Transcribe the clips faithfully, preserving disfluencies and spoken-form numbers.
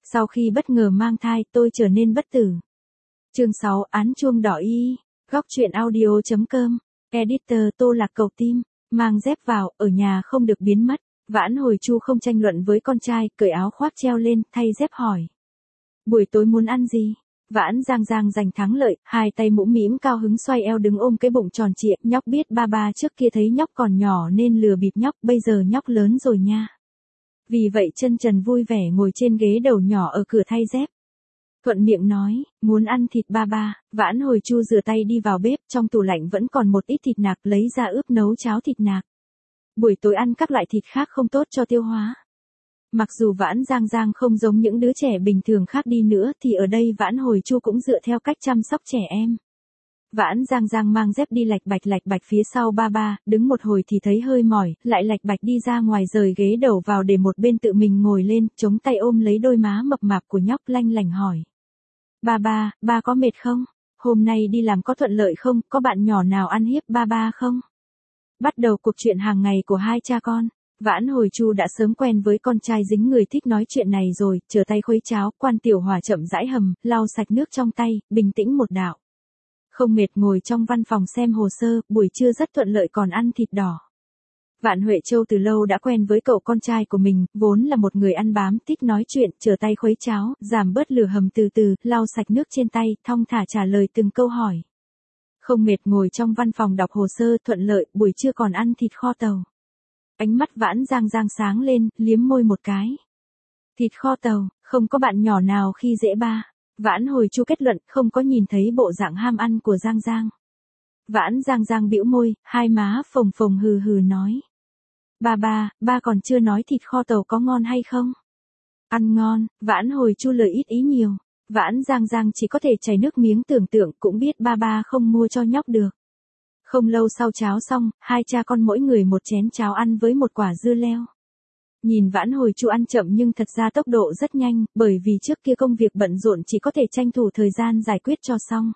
Sau khi bất ngờ mang thai, tôi trở nên bất tử. Chương sáu, án chuông đỏ y. Góc truyện audio.com. Editor Tô Lạc Cầu Tim. Mang dép vào, ở nhà không được biến mất. Vãn Hồi Chu không tranh luận với con trai, cởi áo khoác treo lên, thay dép hỏi. Buổi tối muốn ăn gì? Vãn Giang Giang giành thắng lợi, hai tay mũm mĩm cao hứng xoay eo đứng ôm cái bụng tròn trịa. Nhóc biết ba ba trước kia thấy nhóc còn nhỏ nên lừa bịp nhóc, bây giờ nhóc lớn rồi nha. Vì vậy chân trần vui vẻ ngồi trên ghế đầu nhỏ ở cửa thay dép. Thuận miệng nói, muốn ăn thịt ba ba. Vãn Hồi Chu rửa tay đi vào bếp, trong tủ lạnh vẫn còn một ít thịt nạc, lấy ra ướp nấu cháo thịt nạc. Buổi tối ăn các loại thịt khác không tốt cho tiêu hóa. Mặc dù Vãn Giang Giang không giống những đứa trẻ bình thường khác đi nữa thì ở đây Vãn Hồi Chu cũng dựa theo cách chăm sóc trẻ em. Vãn Giang Giang mang dép đi lạch bạch lạch bạch phía sau ba ba, đứng một hồi thì thấy hơi mỏi, lại lạch bạch đi ra ngoài rời ghế đầu vào để một bên tự mình ngồi lên, chống tay ôm lấy đôi má mập mạp của nhóc lanh lảnh hỏi. Ba ba, ba có mệt không? Hôm nay đi làm có thuận lợi không? Có bạn nhỏ nào ăn hiếp ba ba không? Bắt đầu cuộc chuyện hàng ngày của hai cha con. Vãn Hồi Chu đã sớm quen với con trai dính người thích nói chuyện này rồi, chờ tay khuấy cháo, Quan Tiểu Hòa chậm rãi hầm, lau sạch nước trong tay, bình tĩnh một đạo. Không mệt ngồi trong văn phòng xem hồ sơ, buổi trưa rất thuận lợi còn ăn thịt đỏ. Vạn Huệ Châu từ lâu đã quen với cậu con trai của mình, vốn là một người ăn bám, thích nói chuyện, chờ tay khuấy cháo, giảm bớt lửa hầm từ từ, lau sạch nước trên tay, thong thả trả lời từng câu hỏi. Không mệt ngồi trong văn phòng đọc hồ sơ, thuận lợi, buổi trưa còn ăn thịt kho tàu. Ánh mắt Vãn Giang Giang sáng lên, liếm môi một cái. Thịt kho tàu, không có bạn nhỏ nào khi dễ ba. Vãn Hồi Chu kết luận, không có nhìn thấy bộ dạng ham ăn của Giang Giang. Vãn Giang Giang bĩu môi, hai má phồng phồng hừ hừ nói. Ba ba, ba còn chưa nói thịt kho tàu có ngon hay không? Ăn ngon. Vãn Hồi Chu lời ít ý nhiều. Vãn Giang Giang chỉ có thể chảy nước miếng tưởng tượng, cũng biết ba ba không mua cho nhóc được. Không lâu sau cháo xong, hai cha con mỗi người một chén cháo ăn với một quả dưa leo. Nhìn Vãn Hồi Chu ăn chậm nhưng thật ra tốc độ rất nhanh, bởi vì trước kia công việc bận rộn chỉ có thể tranh thủ thời gian giải quyết cho xong.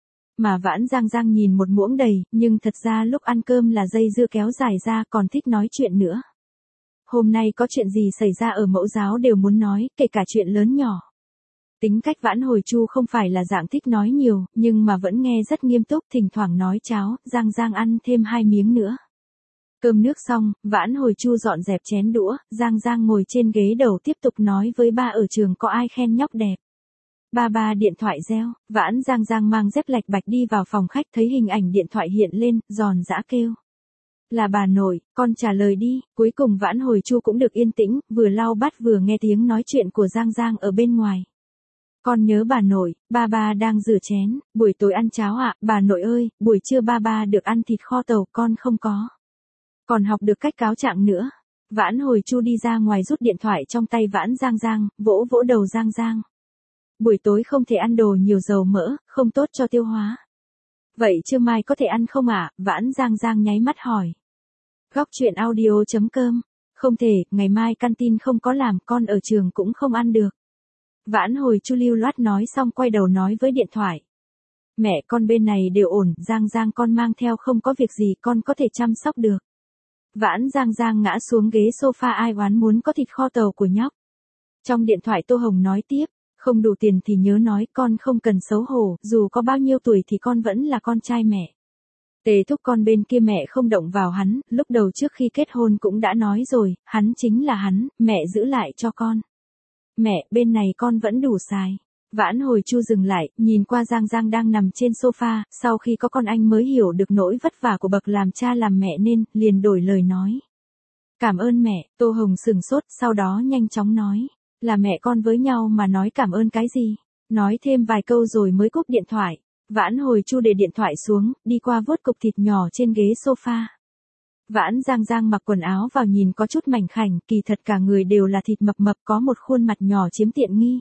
Mà Vãn Giang Giang nhìn một muỗng đầy, nhưng thật ra lúc ăn cơm là dây dưa kéo dài ra, còn thích nói chuyện nữa. Hôm nay có chuyện gì xảy ra ở mẫu giáo đều muốn nói, kể cả chuyện lớn nhỏ. Tính cách Vãn Hồi Chu không phải là dạng thích nói nhiều, nhưng mà vẫn nghe rất nghiêm túc, thỉnh thoảng nói cháo, Giang Giang ăn thêm hai miếng nữa. Cơm nước xong, Vãn Hồi Chu dọn dẹp chén đũa, Giang Giang ngồi trên ghế đầu tiếp tục nói với ba ở trường có ai khen nhóc đẹp. Ba ba điện thoại reo, Vãn Giang Giang mang dép lạch bạch đi vào phòng khách thấy hình ảnh điện thoại hiện lên, giòn giã kêu. Là bà nội, con trả lời đi, cuối cùng Vãn Hồi Chu cũng được yên tĩnh, vừa lau bát vừa nghe tiếng nói chuyện của Giang Giang ở bên ngoài. Con nhớ bà nội, ba ba đang rửa chén, buổi tối ăn cháo ạ, à, bà nội ơi, buổi trưa ba ba được ăn thịt kho tàu, con không có. Còn học được cách cáo trạng nữa. Vãn Hồi Chu đi ra ngoài rút điện thoại trong tay Vãn Giang Giang, vỗ vỗ đầu Giang Giang. Buổi tối không thể ăn đồ nhiều dầu mỡ, không tốt cho tiêu hóa. Vậy trưa mai có thể ăn không ạ? À? Vãn Giang Giang nháy mắt hỏi. Góc truyện audio.com. Không thể, ngày mai canteen không có làm, con ở trường cũng không ăn được. Vãn Hồi Chu lưu loát nói xong quay đầu nói với điện thoại. Mẹ con bên này đều ổn, Giang Giang con mang theo không có việc gì con có thể chăm sóc được. Vãn Giang Giang ngã xuống ghế sofa ai oán muốn có thịt kho tàu của nhóc. Trong điện thoại Tô Hồng nói tiếp, không đủ tiền thì nhớ nói con không cần xấu hổ, dù có bao nhiêu tuổi thì con vẫn là con trai mẹ. Tề Thúc con bên kia mẹ không động vào hắn, lúc đầu trước khi kết hôn cũng đã nói rồi, hắn chính là hắn, mẹ giữ lại cho con. Mẹ, bên này con vẫn đủ xài. Vãn Hồi Chu dừng lại, nhìn qua Giang Giang đang nằm trên sofa, sau khi có con anh mới hiểu được nỗi vất vả của bậc làm cha làm mẹ nên, liền đổi lời nói. Cảm ơn mẹ, Tô Hồng sừng sốt, sau đó nhanh chóng nói. Là mẹ con với nhau mà nói cảm ơn cái gì? Nói thêm vài câu rồi mới cúp điện thoại. Vãn Hồi Chu để điện thoại xuống, đi qua vuốt cục thịt nhỏ trên ghế sofa. Vãn Giang Giang mặc quần áo vào nhìn có chút mảnh khảnh, kỳ thật cả người đều là thịt mập mập có một khuôn mặt nhỏ chiếm tiện nghi.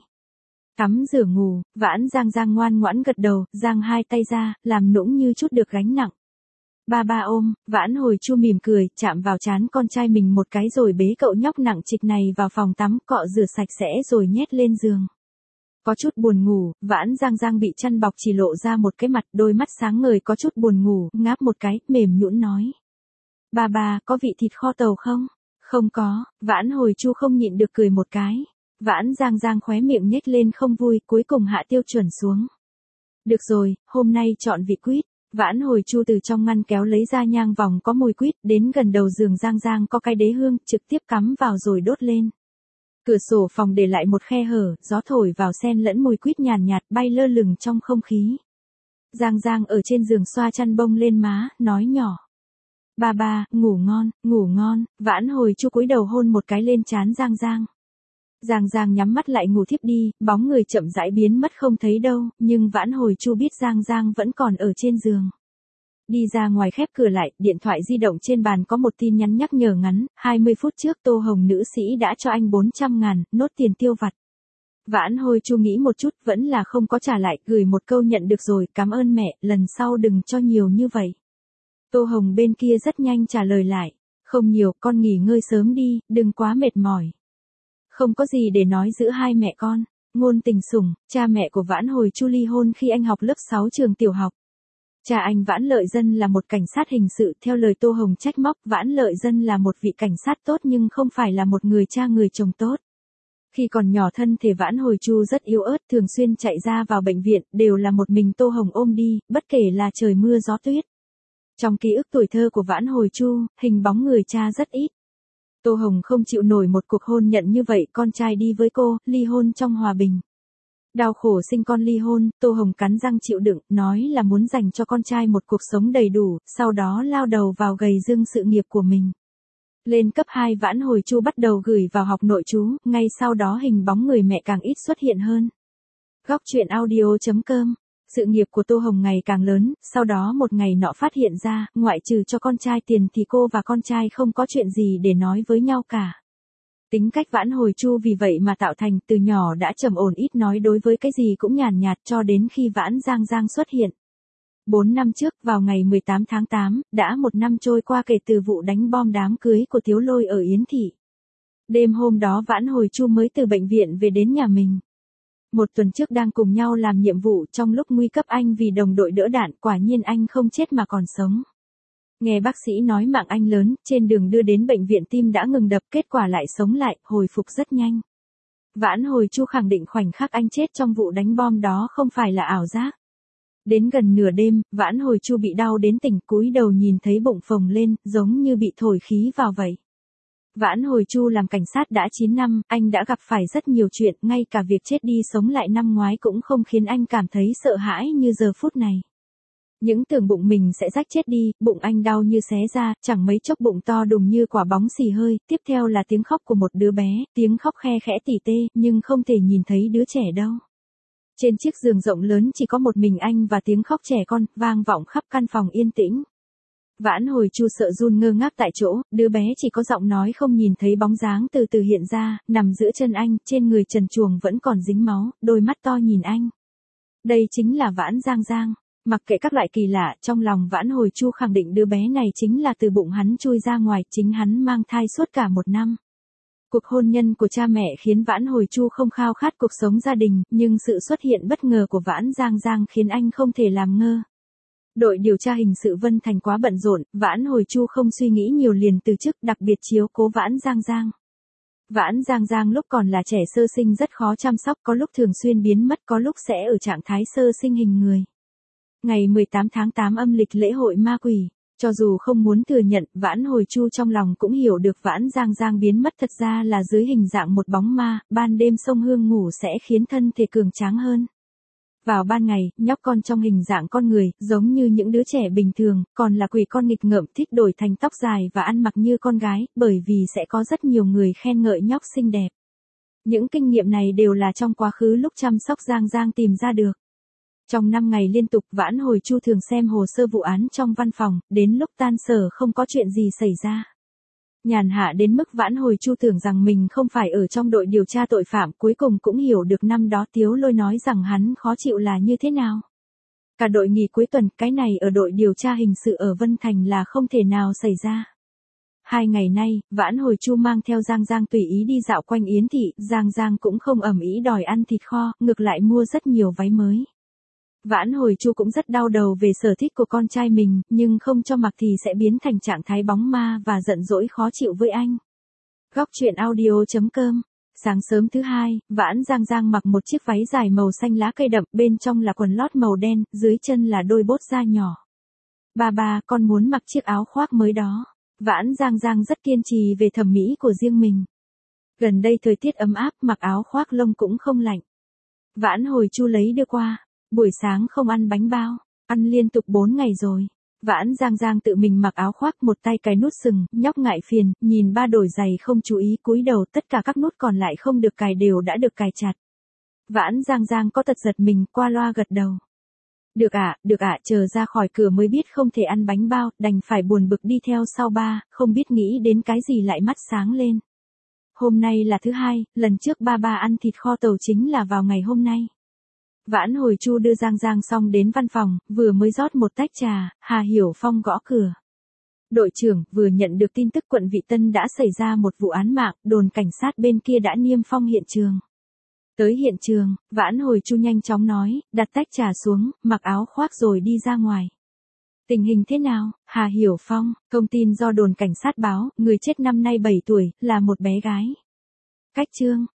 Tắm rửa ngủ, Vãn Giang Giang ngoan ngoãn gật đầu, giang hai tay ra, làm nũng như chút được gánh nặng. Ba ba ôm, Vãn Hồi Chu mỉm cười, chạm vào trán con trai mình một cái rồi bế cậu nhóc nặng trịch này vào phòng tắm, cọ rửa sạch sẽ rồi nhét lên giường. Có chút buồn ngủ, Vãn Giang Giang bị chăn bọc chỉ lộ ra một cái mặt, đôi mắt sáng ngời có chút buồn ngủ, ngáp một cái, mềm nhũn nói. Ba ba, có vị thịt kho tàu không? Không có, Vãn Hồi Chu không nhịn được cười một cái. Vãn Giang Giang khóe miệng nhếch lên không vui, cuối cùng hạ tiêu chuẩn xuống. Được rồi, hôm nay chọn vị quýt. Vãn Hồi Chu từ trong ngăn kéo lấy ra nhang vòng có mùi quýt, đến gần đầu giường Giang Giang có cái đế hương, trực tiếp cắm vào rồi đốt lên. Cửa sổ phòng để lại một khe hở, gió thổi vào xen lẫn mùi quýt nhàn nhạt, nhạt bay lơ lửng trong không khí. Giang Giang ở trên giường xoa chăn bông lên má, nói nhỏ. Ba ba, ngủ ngon, ngủ ngon. Vãn Hồi Chu cúi đầu hôn một cái lên trán Giang Giang. Giang Giang nhắm mắt lại ngủ thiếp đi, bóng người chậm rãi biến mất không thấy đâu, nhưng Vãn Hồi Chu biết Giang Giang vẫn còn ở trên giường. Đi ra ngoài khép cửa lại, điện thoại di động trên bàn có một tin nhắn nhắc nhở ngắn, hai mươi phút trước Tô Hồng nữ sĩ đã cho anh bốn trăm ngàn, nốt tiền tiêu vặt. Vãn Hồi Chu nghĩ một chút, vẫn là không có trả lại, gửi một câu nhận được rồi, cảm ơn mẹ, lần sau đừng cho nhiều như vậy. Tô Hồng bên kia rất nhanh trả lời lại, không nhiều, con nghỉ ngơi sớm đi, đừng quá mệt mỏi. Không có gì để nói giữa hai mẹ con. Ngôn Tình Sủng, cha mẹ của Vãn Hồi Chu ly hôn khi anh học lớp sáu trường tiểu học. Cha anh Vãn Lợi Dân là một cảnh sát hình sự, theo lời Tô Hồng trách móc, Vãn Lợi Dân là một vị cảnh sát tốt nhưng không phải là một người cha người chồng tốt. Khi còn nhỏ thân thể Vãn Hồi Chu rất yếu ớt, thường xuyên chạy ra vào bệnh viện, đều là một mình Tô Hồng ôm đi, bất kể là trời mưa gió tuyết. Trong ký ức tuổi thơ của Vãn Hồi Chu, hình bóng người cha rất ít. Tô Hồng không chịu nổi một cuộc hôn nhân như vậy, con trai đi với cô, ly hôn trong hòa bình. Đau khổ sinh con ly hôn, Tô Hồng cắn răng chịu đựng, nói là muốn dành cho con trai một cuộc sống đầy đủ, sau đó lao đầu vào gầy dựng sự nghiệp của mình. Lên cấp hai Vãn Hồi Chu bắt đầu gửi vào học nội trú, ngay sau đó hình bóng người mẹ càng ít xuất hiện hơn. Góc truyện audio chấm com. Sự nghiệp của Tô Hồng ngày càng lớn, sau đó một ngày nọ phát hiện ra, ngoại trừ cho con trai tiền thì cô và con trai không có chuyện gì để nói với nhau cả. Tính cách Vãn Hồi Chu vì vậy mà tạo thành, từ nhỏ đã trầm ổn ít nói, đối với cái gì cũng nhàn nhạt, cho đến khi Vãn Giang Giang xuất hiện. Bốn năm trước, vào ngày mười tám tháng tám, đã một năm trôi qua kể từ vụ đánh bom đám cưới của Tiếu Lôi ở Yến Thị. Đêm hôm đó Vãn Hồi Chu mới từ bệnh viện về đến nhà mình. Một tuần trước đang cùng nhau làm nhiệm vụ, trong lúc nguy cấp anh vì đồng đội đỡ đạn, quả nhiên anh không chết mà còn sống. Nghe bác sĩ nói mạng anh lớn, trên đường đưa đến bệnh viện tim đã ngừng đập, kết quả lại sống lại, hồi phục rất nhanh. Vãn Hồi Chu khẳng định khoảnh khắc anh chết trong vụ đánh bom đó không phải là ảo giác. Đến gần nửa đêm, Vãn Hồi Chu bị đau đến tỉnh, cúi đầu nhìn thấy bụng phồng lên, giống như bị thổi khí vào vậy. Vãn Hồi Chu làm cảnh sát đã chín năm, anh đã gặp phải rất nhiều chuyện, ngay cả việc chết đi sống lại năm ngoái cũng không khiến anh cảm thấy sợ hãi như giờ phút này. Những tưởng bụng mình sẽ rách chết đi, bụng anh đau như xé ra, chẳng mấy chốc bụng to đùng như quả bóng xì hơi, tiếp theo là tiếng khóc của một đứa bé, tiếng khóc khe khẽ tỉ tê, nhưng không thể nhìn thấy đứa trẻ đâu. Trên chiếc giường rộng lớn chỉ có một mình anh và tiếng khóc trẻ con, vang vọng khắp căn phòng yên tĩnh. Vãn Hồi Chu sợ run ngơ ngác tại chỗ, đứa bé chỉ có giọng nói không nhìn thấy bóng dáng từ từ hiện ra, nằm giữa chân anh, trên người trần truồng vẫn còn dính máu, đôi mắt to nhìn anh. Đây chính là Vãn Giang Giang. Mặc kệ các loại kỳ lạ, trong lòng Vãn Hồi Chu khẳng định đứa bé này chính là từ bụng hắn chui ra ngoài, chính hắn mang thai suốt cả một năm. Cuộc hôn nhân của cha mẹ khiến Vãn Hồi Chu không khao khát cuộc sống gia đình, nhưng sự xuất hiện bất ngờ của Vãn Giang Giang khiến anh không thể làm ngơ. Đội điều tra hình sự Vân Thành quá bận rộn, Vãn Hồi Chu không suy nghĩ nhiều liền từ chức, đặc biệt chiếu cố Vãn Giang Giang. Vãn Giang Giang lúc còn là trẻ sơ sinh rất khó chăm sóc, có lúc thường xuyên biến mất, có lúc sẽ ở trạng thái sơ sinh hình người. Ngày mười tám tháng tám âm lịch lễ hội ma quỷ, cho dù không muốn thừa nhận, Vãn Hồi Chu trong lòng cũng hiểu được Vãn Giang Giang biến mất thật ra là dưới hình dạng một bóng ma, ban đêm xông hương ngủ sẽ khiến thân thể cường tráng hơn. Vào ban ngày, nhóc con trong hình dạng con người, giống như những đứa trẻ bình thường, còn là quỷ con nghịch ngợm thích đổi thành tóc dài và ăn mặc như con gái, bởi vì sẽ có rất nhiều người khen ngợi nhóc xinh đẹp. Những kinh nghiệm này đều là trong quá khứ lúc chăm sóc Giang Giang tìm ra được. Trong năm ngày liên tục, Vãn Hồi Chu thường xem hồ sơ vụ án trong văn phòng, đến lúc tan sở không có chuyện gì xảy ra. Nhàn hạ đến mức Vãn Hồi Chu tưởng rằng mình không phải ở trong đội điều tra tội phạm, cuối cùng cũng hiểu được năm đó Tiếu Lôi nói rằng hắn khó chịu là như thế nào. Cả đội nghỉ cuối tuần, cái này ở đội điều tra hình sự ở Vân Thành là không thể nào xảy ra. Hai ngày nay, Vãn Hồi Chu mang theo Giang Giang tùy ý đi dạo quanh Yến Thị, Giang Giang cũng không ầm ĩ đòi ăn thịt kho, ngược lại mua rất nhiều váy mới. Vãn Hồi Chu cũng rất đau đầu về sở thích của con trai mình, nhưng không cho mặc thì sẽ biến thành trạng thái bóng ma và giận dỗi khó chịu với anh. Góc truyện audio chấm com Sáng sớm thứ hai, Vãn Giang Giang mặc một chiếc váy dài màu xanh lá cây đậm, bên trong là quần lót màu đen, dưới chân là đôi bốt da nhỏ. Ba ba, con muốn mặc chiếc áo khoác mới đó. Vãn Giang Giang rất kiên trì về thẩm mỹ của riêng mình. Gần đây thời tiết ấm áp, mặc áo khoác lông cũng không lạnh. Vãn Hồi Chu lấy đưa qua. Buổi sáng không ăn bánh bao, ăn liên tục bốn ngày rồi. Vãn Giang Giang tự mình mặc áo khoác, một tay cài nút sừng, nhóc ngại phiền, nhìn ba đổi giày không chú ý cúi đầu, tất cả các nút còn lại không được cài đều đã được cài chặt. Vãn Giang Giang có tật giật mình, qua loa gật đầu. Được ạ, à, được ạ, à, chờ ra khỏi cửa mới biết không thể ăn bánh bao, đành phải buồn bực đi theo sau ba, không biết nghĩ đến cái gì lại mắt sáng lên. Hôm nay là thứ hai, lần trước ba ba ăn thịt kho tàu chính là vào ngày hôm nay. Vãn Hồi Chu đưa Giang Giang xong đến văn phòng, vừa mới rót một tách trà, Hà Hiểu Phong gõ cửa. Đội trưởng, vừa nhận được tin tức quận Vị Tân đã xảy ra một vụ án mạng, đồn cảnh sát bên kia đã niêm phong hiện trường. Tới hiện trường, Vãn Hồi Chu nhanh chóng nói, đặt tách trà xuống, mặc áo khoác rồi đi ra ngoài. Tình hình thế nào? Hà Hiểu Phong, thông tin do đồn cảnh sát báo, người chết năm nay bảy tuổi, là một bé gái. Cách Trương,